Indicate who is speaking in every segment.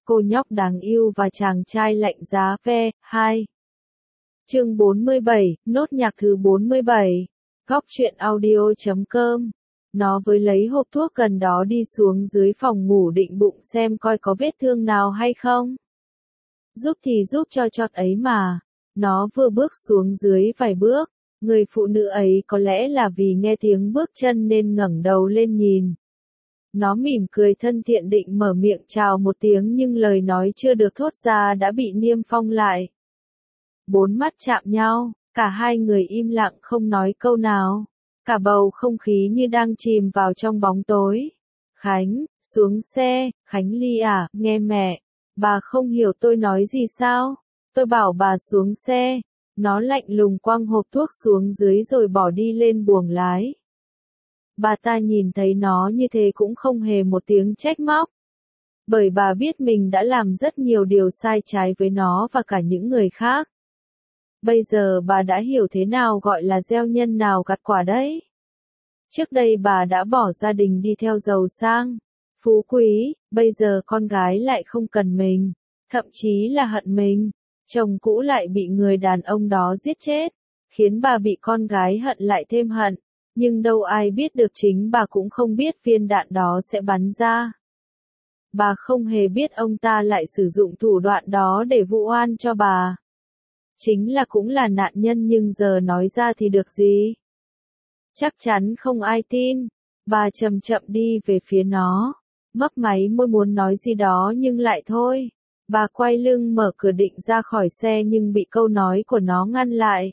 Speaker 1: Cô nhóc đáng yêu và chàng trai lạnh giá ve, 2. Chương 47, nốt nhạc thứ 47. Góc truyện audio.com. Nó với lấy hộp thuốc gần đó đi xuống dưới phòng ngủ định bụng xem coi có vết thương nào hay không. Giúp thì giúp cho chót ấy mà. Nó vừa bước xuống dưới vài bước, người phụ nữ ấy có lẽ là vì nghe tiếng bước chân nên ngẩng đầu lên nhìn. Nó mỉm cười thân thiện định mở miệng chào một tiếng nhưng lời nói chưa được thốt ra đã bị niêm phong lại. Bốn mắt chạm nhau, cả hai người im lặng không nói câu nào. Cả bầu không khí như đang chìm vào trong bóng tối. Khánh, xuống xe, Khánh Ly à, nghe mẹ. Bà không hiểu tôi nói gì sao? Tôi bảo bà xuống xe. Nó lạnh lùng quăng hộp thuốc xuống dưới rồi bỏ đi lên buồng lái. Bà ta nhìn thấy nó như thế cũng không hề một tiếng trách móc. Bởi bà biết mình đã làm rất nhiều điều sai trái với nó và cả những người khác. Bây giờ bà đã hiểu thế nào gọi là gieo nhân nào gặt quả đấy. Trước đây bà đã bỏ gia đình đi theo giàu sang, phú quý, bây giờ con gái lại không cần mình, thậm chí là hận mình. Chồng cũ lại bị người đàn ông đó giết chết, khiến bà bị con gái hận lại thêm hận. Nhưng đâu ai biết được chính bà cũng không biết viên đạn đó sẽ bắn ra. Bà không hề biết ông ta lại sử dụng thủ đoạn đó để vu oan cho bà. Chính là cũng là nạn nhân nhưng giờ nói ra thì được gì? Chắc chắn không ai tin. Bà chậm chậm đi về phía nó. Mấp máy môi muốn nói gì đó nhưng lại thôi. Bà quay lưng mở cửa định ra khỏi xe nhưng bị câu nói của nó ngăn lại.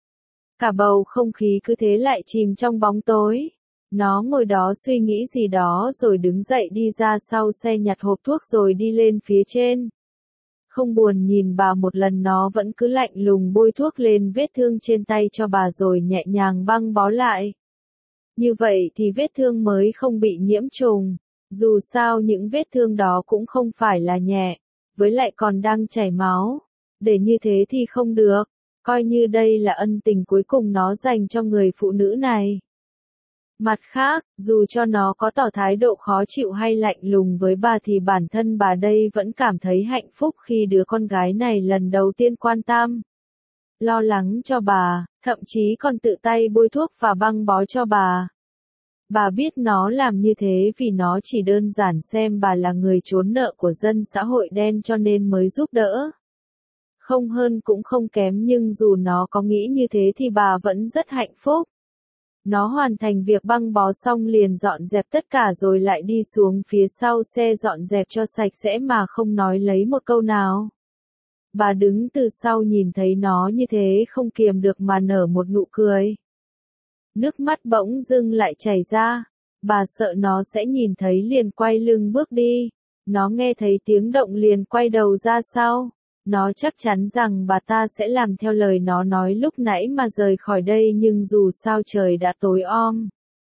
Speaker 1: Cả bầu không khí cứ thế lại chìm trong bóng tối. Nó ngồi đó suy nghĩ gì đó rồi đứng dậy đi ra sau xe nhặt hộp thuốc rồi đi lên phía trên. Không buồn nhìn bà một lần nó vẫn cứ lạnh lùng bôi thuốc lên vết thương trên tay cho bà rồi nhẹ nhàng băng bó lại. Như vậy thì vết thương mới không bị nhiễm trùng. Dù sao những vết thương đó cũng không phải là nhẹ, với lại còn đang chảy máu. Để như thế thì không được. Coi như đây là ân tình cuối cùng nó dành cho người phụ nữ này. Mặt khác, dù cho nó có tỏ thái độ khó chịu hay lạnh lùng với bà thì bản thân bà đây vẫn cảm thấy hạnh phúc khi đứa con gái này lần đầu tiên quan tâm, lo lắng cho bà, thậm chí còn tự tay bôi thuốc và băng bó cho bà. Bà biết nó làm như thế vì nó chỉ đơn giản xem bà là người trốn nợ của dân xã hội đen cho nên mới giúp đỡ. Không hơn cũng không kém nhưng dù nó có nghĩ như thế thì bà vẫn rất hạnh phúc. Nó hoàn thành việc băng bó xong liền dọn dẹp tất cả rồi lại đi xuống phía sau xe dọn dẹp cho sạch sẽ mà không nói lấy một câu nào. Bà đứng từ sau nhìn thấy nó như thế không kiềm được mà nở một nụ cười. Nước mắt bỗng dưng lại chảy ra. Bà sợ nó sẽ nhìn thấy liền quay lưng bước đi. Nó nghe thấy tiếng động liền quay đầu ra sau. Nó chắc chắn rằng bà ta sẽ làm theo lời nó nói lúc nãy mà rời khỏi đây nhưng dù sao trời đã tối om.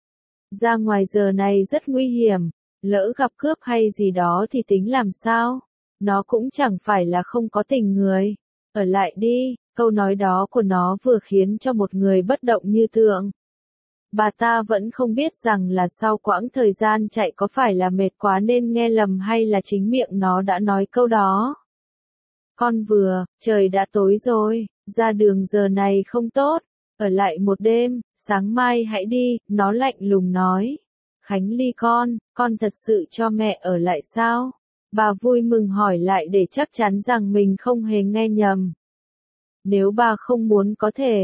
Speaker 1: Ra ngoài giờ này rất nguy hiểm, lỡ gặp cướp hay gì đó thì tính làm sao? Nó cũng chẳng phải là không có tình người. Ở lại đi, câu nói đó của nó vừa khiến cho một người bất động như tượng. Bà ta vẫn không biết rằng là sau quãng thời gian chạy có phải là mệt quá nên nghe lầm hay là chính miệng nó đã nói câu đó. Con vừa, trời đã tối rồi, ra đường giờ này không tốt, ở lại một đêm, sáng mai hãy đi, nó lạnh lùng nói. Khánh Ly con thật sự cho mẹ ở lại sao? Bà vui mừng hỏi lại để chắc chắn rằng mình không hề nghe nhầm. Nếu bà không muốn có thể.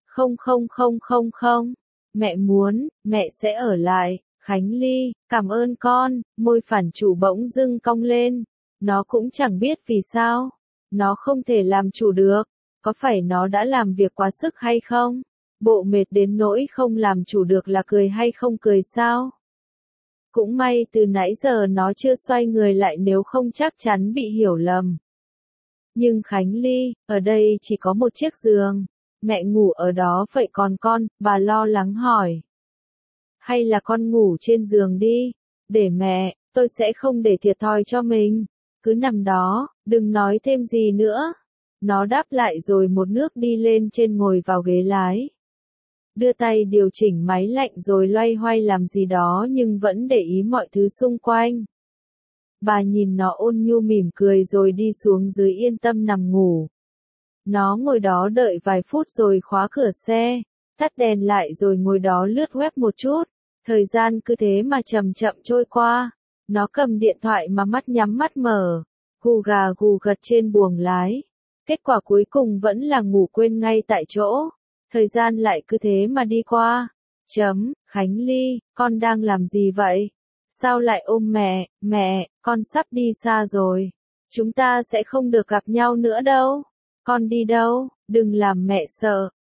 Speaker 1: Không, mẹ muốn, mẹ sẽ ở lại. Khánh Ly, cảm ơn con, môi phản chủ bỗng dưng cong lên. Nó cũng chẳng biết vì sao. Nó không thể làm chủ được. Có phải nó đã làm việc quá sức hay không? Bộ mệt đến nỗi không làm chủ được là cười hay không cười sao? Cũng may từ nãy giờ nó chưa xoay người lại nếu không chắc chắn bị hiểu lầm. Nhưng Khánh Ly, ở đây chỉ có một chiếc giường. Mẹ ngủ ở đó vậy còn con, bà lo lắng hỏi. Hay là con ngủ trên giường đi? Để mẹ, tôi sẽ không để thiệt thòi cho mình. Cứ nằm đó, đừng nói thêm gì nữa. Nó đáp lại rồi một nước đi lên trên ngồi vào ghế lái. Đưa tay điều chỉnh máy lạnh rồi loay hoay làm gì đó nhưng vẫn để ý mọi thứ xung quanh. Bà nhìn nó ôn nhu mỉm cười rồi đi xuống dưới yên tâm nằm ngủ. Nó ngồi đó đợi vài phút rồi khóa cửa xe, tắt đèn lại rồi ngồi đó lướt web một chút. Thời gian cứ thế mà chậm chậm trôi qua. Nó cầm điện thoại mà mắt nhắm mắt mở, gù gà gù gật trên buồng lái. Kết quả cuối cùng vẫn là ngủ quên ngay tại chỗ. Thời gian lại cứ thế mà đi qua. Khánh Ly, con đang làm gì vậy? Sao lại ôm mẹ? Mẹ, con sắp đi xa rồi. Chúng ta sẽ không được gặp nhau nữa đâu. Con đi đâu? Đừng làm mẹ sợ.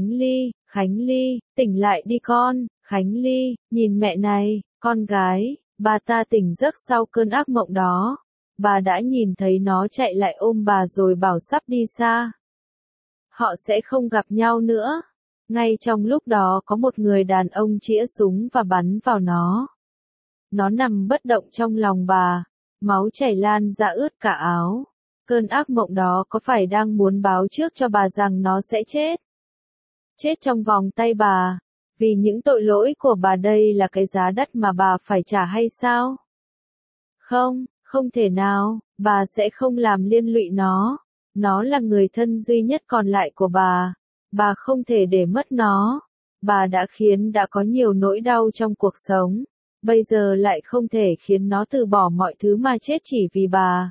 Speaker 1: Khánh Ly, tỉnh lại đi con. Khánh Ly, nhìn mẹ này, con gái. Bà ta tỉnh giấc sau cơn ác mộng đó. Bà đã nhìn thấy nó chạy lại ôm bà rồi bảo sắp đi xa. Họ sẽ không gặp nhau nữa. Ngay trong lúc đó có một người đàn ông chĩa súng và bắn vào nó. Nó nằm bất động trong lòng bà, máu chảy lan ra ướt cả áo. Cơn ác mộng đó có phải đang muốn báo trước cho bà rằng nó sẽ chết? Chết trong vòng tay bà. Vì những tội lỗi của bà đây là cái giá đắt mà bà phải trả hay sao? Không, không thể nào, bà sẽ không làm liên lụy nó. Nó là người thân duy nhất còn lại của bà. Bà không thể để mất nó. Bà đã có nhiều nỗi đau trong cuộc sống. Bây giờ lại không thể khiến nó từ bỏ mọi thứ mà chết chỉ vì bà.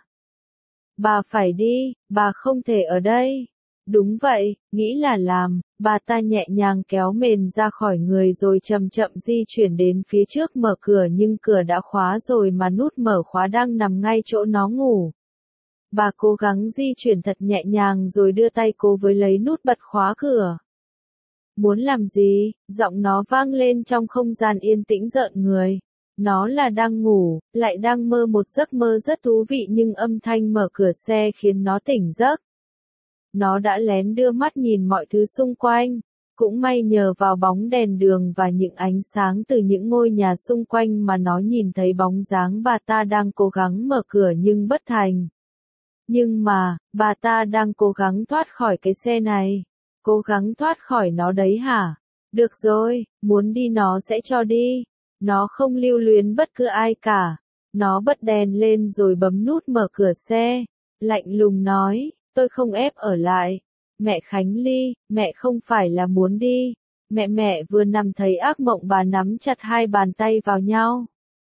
Speaker 1: Bà phải đi, bà không thể ở đây. Đúng vậy, nghĩ là làm, bà ta nhẹ nhàng kéo mền ra khỏi người rồi chậm chậm di chuyển đến phía trước mở cửa nhưng cửa đã khóa rồi mà nút mở khóa đang nằm ngay chỗ nó ngủ. Bà cố gắng di chuyển thật nhẹ nhàng rồi đưa tay cố với lấy nút bật khóa cửa. Muốn làm gì? Giọng nó vang lên trong không gian yên tĩnh rợn người. Nó là đang ngủ, lại đang mơ một giấc mơ rất thú vị nhưng âm thanh mở cửa xe khiến nó tỉnh giấc. Nó đã lén đưa mắt nhìn mọi thứ xung quanh. Cũng may nhờ vào bóng đèn đường và những ánh sáng từ những ngôi nhà xung quanh mà nó nhìn thấy bóng dáng bà ta đang cố gắng mở cửa nhưng bất thành. Nhưng mà, bà ta đang cố gắng thoát khỏi cái xe này. Cố gắng thoát khỏi nó đấy hả? Được rồi, muốn đi nó sẽ cho đi. Nó không lưu luyến bất cứ ai cả. Nó bật đèn lên rồi bấm nút mở cửa xe. Lạnh lùng nói, tôi không ép ở lại. Mẹ Khánh Ly, mẹ không phải là muốn đi. Mẹ vừa nằm thấy ác mộng bà nắm chặt hai bàn tay vào nhau.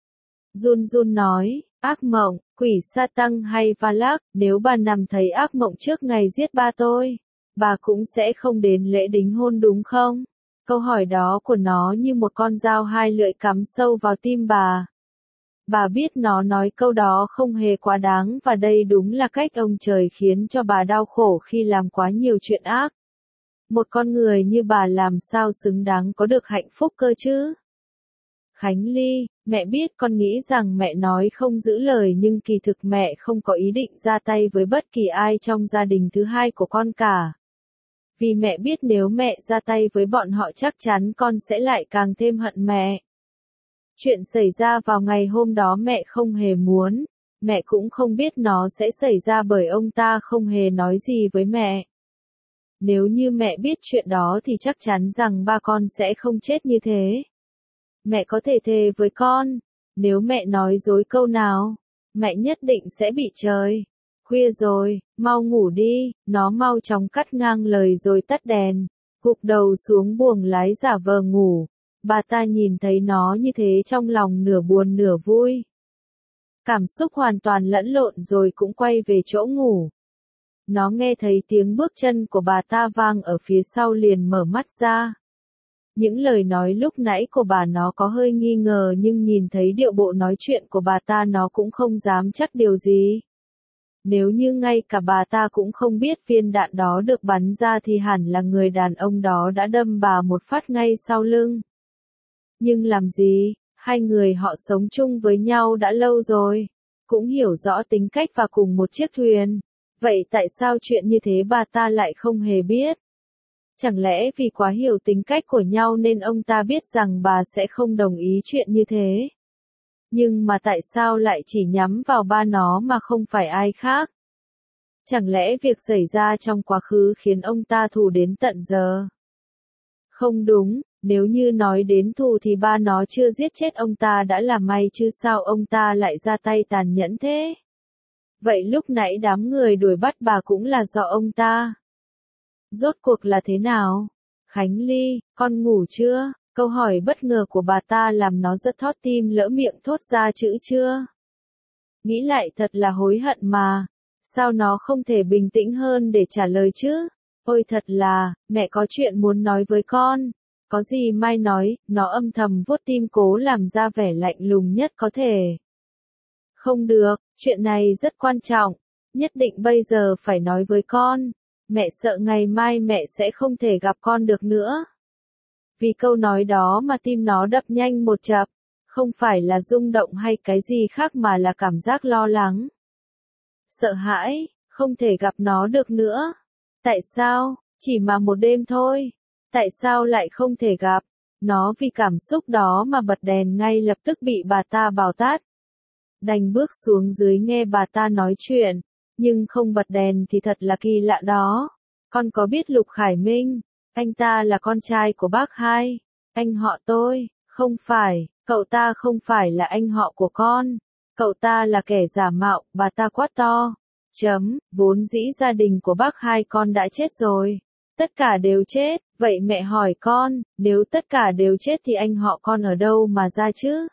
Speaker 1: Run run nói, ác mộng, quỷ sa tăng hay Valak, nếu bà nằm thấy ác mộng trước ngày giết ba tôi, bà cũng sẽ không đến lễ đính hôn đúng không? Câu hỏi đó của nó như một con dao hai lưỡi cắm sâu vào tim bà. Bà biết nó nói câu đó không hề quá đáng và đây đúng là cách ông trời khiến cho bà đau khổ khi làm quá nhiều chuyện ác. Một con người như bà làm sao xứng đáng có được hạnh phúc cơ chứ? Khánh Ly, mẹ biết con nghĩ rằng mẹ nói không giữ lời nhưng kỳ thực mẹ không có ý định ra tay với bất kỳ ai trong gia đình thứ hai của con cả. Vì mẹ biết nếu mẹ ra tay với bọn họ chắc chắn con sẽ lại càng thêm hận mẹ. Chuyện xảy ra vào ngày hôm đó mẹ không hề muốn, mẹ cũng không biết nó sẽ xảy ra bởi ông ta không hề nói gì với mẹ. Nếu như mẹ biết chuyện đó thì chắc chắn rằng ba con sẽ không chết như thế. Mẹ có thể thề với con, nếu mẹ nói dối câu nào, mẹ nhất định sẽ bị trời. Khuya rồi, mau ngủ đi, nó mau chóng cắt ngang lời rồi tắt đèn, gục đầu xuống buồng lái giả vờ ngủ. Bà ta nhìn thấy nó như thế trong lòng nửa buồn nửa vui. Cảm xúc hoàn toàn lẫn lộn rồi cũng quay về chỗ ngủ. Nó nghe thấy tiếng bước chân của bà ta vang ở phía sau liền mở mắt ra. Những lời nói lúc nãy của bà nó có hơi nghi ngờ nhưng nhìn thấy điệu bộ nói chuyện của bà ta nó cũng không dám chắc điều gì. Nếu như ngay cả bà ta cũng không biết viên đạn đó được bắn ra thì hẳn là người đàn ông đó đã đâm bà một phát ngay sau lưng. Nhưng làm gì, hai người họ sống chung với nhau đã lâu rồi, cũng hiểu rõ tính cách và cùng một chiếc thuyền. Vậy tại sao chuyện như thế bà ta lại không hề biết? Chẳng lẽ vì quá hiểu tính cách của nhau nên ông ta biết rằng bà sẽ không đồng ý chuyện như thế? Nhưng mà tại sao lại chỉ nhắm vào ba nó mà không phải ai khác? Chẳng lẽ việc xảy ra trong quá khứ khiến ông ta thù đến tận giờ? Không đúng, nếu như nói đến thù thì ba nó chưa giết chết ông ta đã là may chứ sao ông ta lại ra tay tàn nhẫn thế? Vậy lúc nãy đám người đuổi bắt bà cũng là do ông ta. Rốt cuộc là thế nào? Khánh Ly, con ngủ chưa? Câu hỏi bất ngờ của bà ta làm nó rất thót tim lỡ miệng thốt ra chữ chưa. Nghĩ lại thật là hối hận mà. Sao nó không thể bình tĩnh hơn để trả lời chứ? Ôi thật là, mẹ có chuyện muốn nói với con. Có gì Mai nói, nó âm thầm vuốt tim cố làm ra vẻ lạnh lùng nhất có thể. Không được, chuyện này rất quan trọng. Nhất định bây giờ phải nói với con. Mẹ sợ ngày mai mẹ sẽ không thể gặp con được nữa. Vì câu nói đó mà tim nó đập nhanh một chập. Không phải là rung động hay cái gì khác mà là cảm giác lo lắng. Sợ hãi, không thể gặp nó được nữa. Tại sao? Chỉ mà một đêm thôi. Tại sao lại không thể gặp? Nó vì cảm xúc đó mà bật đèn ngay lập tức bị bà ta bảo tát. Đành bước xuống dưới nghe bà ta nói chuyện. Nhưng không bật đèn thì thật là kỳ lạ đó. Con có biết Lục Khải Minh? Anh ta là con trai của bác hai. Anh họ tôi. Không phải, cậu ta không phải là anh họ của con. Cậu ta là kẻ giả mạo, bà ta quát to. Vốn dĩ gia đình của bác hai con đã chết rồi. Tất cả đều chết, vậy mẹ hỏi con, nếu tất cả đều chết thì anh họ con ở đâu mà ra chứ?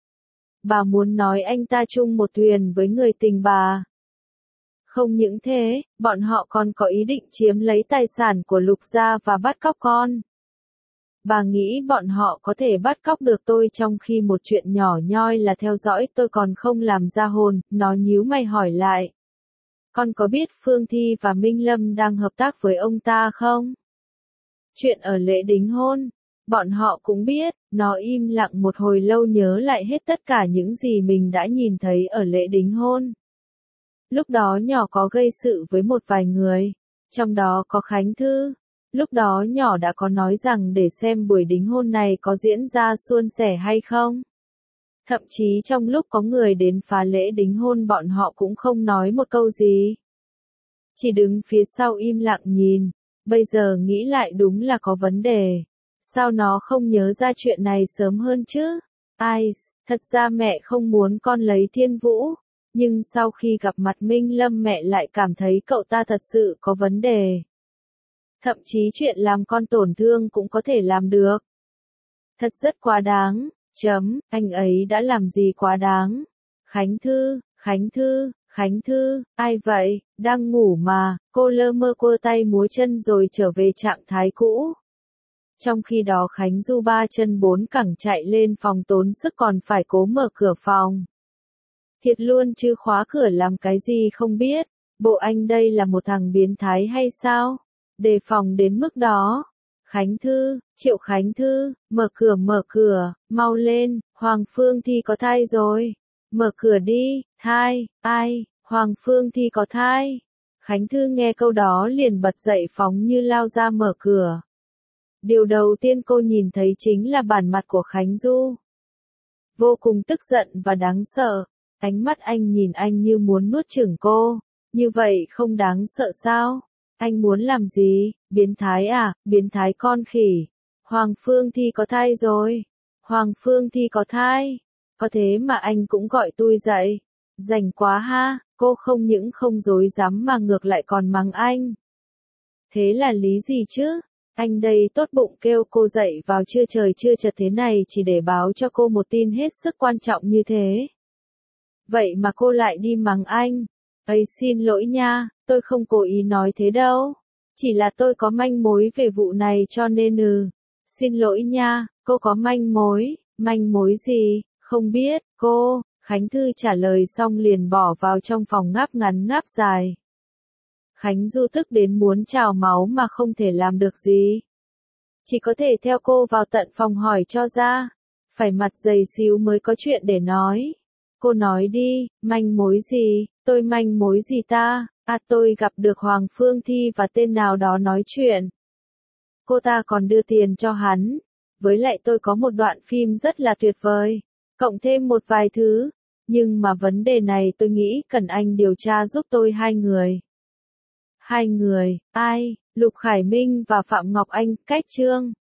Speaker 1: Bà muốn nói anh ta chung một thuyền với người tình bà. Không những thế, bọn họ còn có ý định chiếm lấy tài sản của Lục gia và bắt cóc con. Bà nghĩ bọn họ có thể bắt cóc được tôi trong khi một chuyện nhỏ nhoi là theo dõi tôi còn không làm ra hồn, nó nhíu mày hỏi lại. Con có biết Phương Thi và Minh Lâm đang hợp tác với ông ta không? Chuyện ở lễ đính hôn, bọn họ cũng biết, nó im lặng một hồi lâu nhớ lại hết tất cả những gì mình đã nhìn thấy ở lễ đính hôn. Lúc đó nhỏ có gây sự với một vài người, trong đó có Khánh Thư. Lúc đó nhỏ đã có nói rằng để xem buổi đính hôn này có diễn ra suôn sẻ hay không. Thậm chí trong lúc có người đến phá lễ đính hôn bọn họ cũng không nói một câu gì. Chỉ đứng phía sau im lặng nhìn, bây giờ nghĩ lại đúng là có vấn đề. Sao nó không nhớ ra chuyện này sớm hơn chứ? Ai, thật ra mẹ không muốn con lấy Thiên Vũ, nhưng sau khi gặp mặt Minh Lâm mẹ lại cảm thấy cậu ta thật sự có vấn đề. Thậm chí chuyện làm con tổn thương cũng có thể làm được. Thật rất quá đáng. Anh ấy đã làm gì quá đáng? Khánh Thư, ai vậy? Đang ngủ mà, cô lơ mơ quơ tay múa chân rồi trở về trạng thái cũ. Trong khi đó Khánh Du ba chân bốn cẳng chạy lên phòng tốn sức còn phải cố mở cửa phòng. Thiệt luôn chứ khóa cửa làm cái gì không biết, bộ anh đây là một thằng biến thái hay sao? Đề phòng đến mức đó. Triệu Khánh Thư, mở cửa, mau lên, Hoàng Phương Thi có thai rồi. Mở cửa đi, thai, ai, Hoàng Phương Thi có thai. Khánh Thư nghe câu đó liền bật dậy phóng như lao ra mở cửa. Điều đầu tiên cô nhìn thấy chính là bản mặt của Khánh Du. Vô cùng tức giận và đáng sợ, ánh mắt anh nhìn anh như muốn nuốt chửng cô, như vậy không đáng sợ sao? Anh muốn làm gì? Biến thái à? Biến thái con khỉ. Hoàng Phương Thi có thai rồi. Hoàng Phương Thi có thai. Có thế mà anh cũng gọi tôi dậy. Rảnh quá ha, cô không những không dối dám mà ngược lại còn mắng anh. Thế là lý gì chứ? Anh đây tốt bụng kêu cô dậy vào trưa trời trưa chật thế này chỉ để báo cho cô một tin hết sức quan trọng như thế. Vậy mà cô lại đi mắng anh. Ấy xin lỗi nha, tôi không cố ý nói thế đâu. Chỉ là tôi có manh mối về vụ này cho nên Xin lỗi nha, cô có manh mối gì? Không biết, cô. Khánh Thư trả lời xong liền bỏ vào trong phòng ngáp ngắn ngáp dài. Khánh Du tức đến muốn trào máu mà không thể làm được gì. Chỉ có thể theo cô vào tận phòng hỏi cho ra. Phải mặt dày xíu mới có chuyện để nói. Cô nói đi, manh mối gì? Tôi manh mối gì ta? À tôi gặp được Hoàng Phương Thi và tên nào đó nói chuyện. Cô ta còn đưa tiền cho hắn. Với lại tôi có một đoạn phim rất là tuyệt vời. Cộng thêm một vài thứ. Nhưng mà vấn đề này tôi nghĩ cần anh điều tra giúp tôi 2 người. 2 người, ai? Lục Khải Minh và Phạm Ngọc Anh, cách chương.